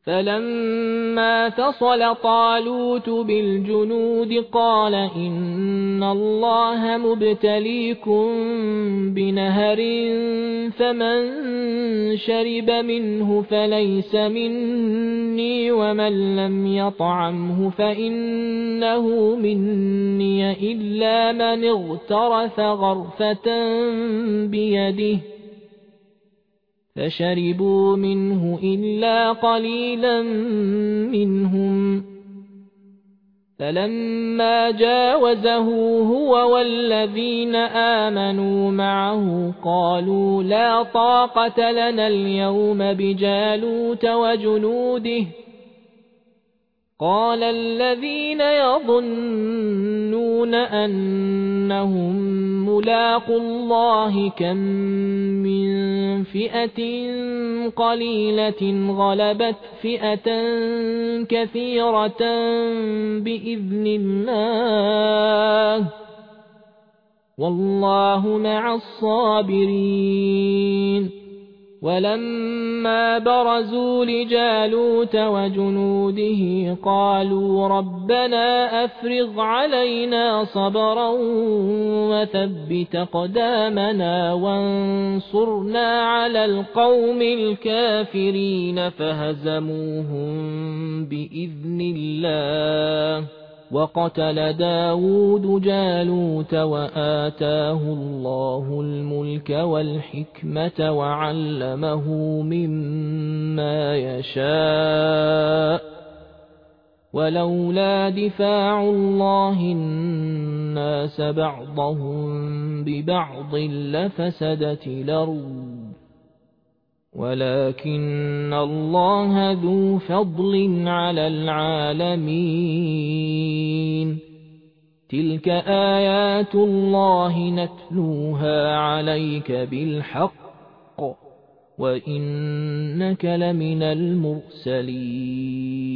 فلما فصل طالوت بالجنود قال إن الله مبتليكم بنهر فمن شرب منه فليس مني ومن لم يطعمه فإنه مني إلا من اغترف غرفة بيده فشربوا منه إلا قليلا منهم فلما جاوزه هو والذين آمنوا معه قالوا لا طاقة لنا اليوم بجالوت وجنوده قال الذين يظنون أنهم ملاقو الله كم من فئة قليلة غلبت فئة كثيرة بإذن الله والله مع الصابرين ولما برزوا لجالوت وجنوده قالوا ربنا أفرغ علينا صبرا وثبت أقدامنا وانصرنا على القوم الكافرين فهزموهم بإذن الله وقتل داود جالوت وآتاه الله الملك والحكمة وعلمه مما يشاء ولولا دفاع الله الناس بعضهم ببعض لفسدت الأرض ولكن الله ذو فضل على العالمين تلك آيات الله نتلوها عليك بالحق وإنك لمن المرسلين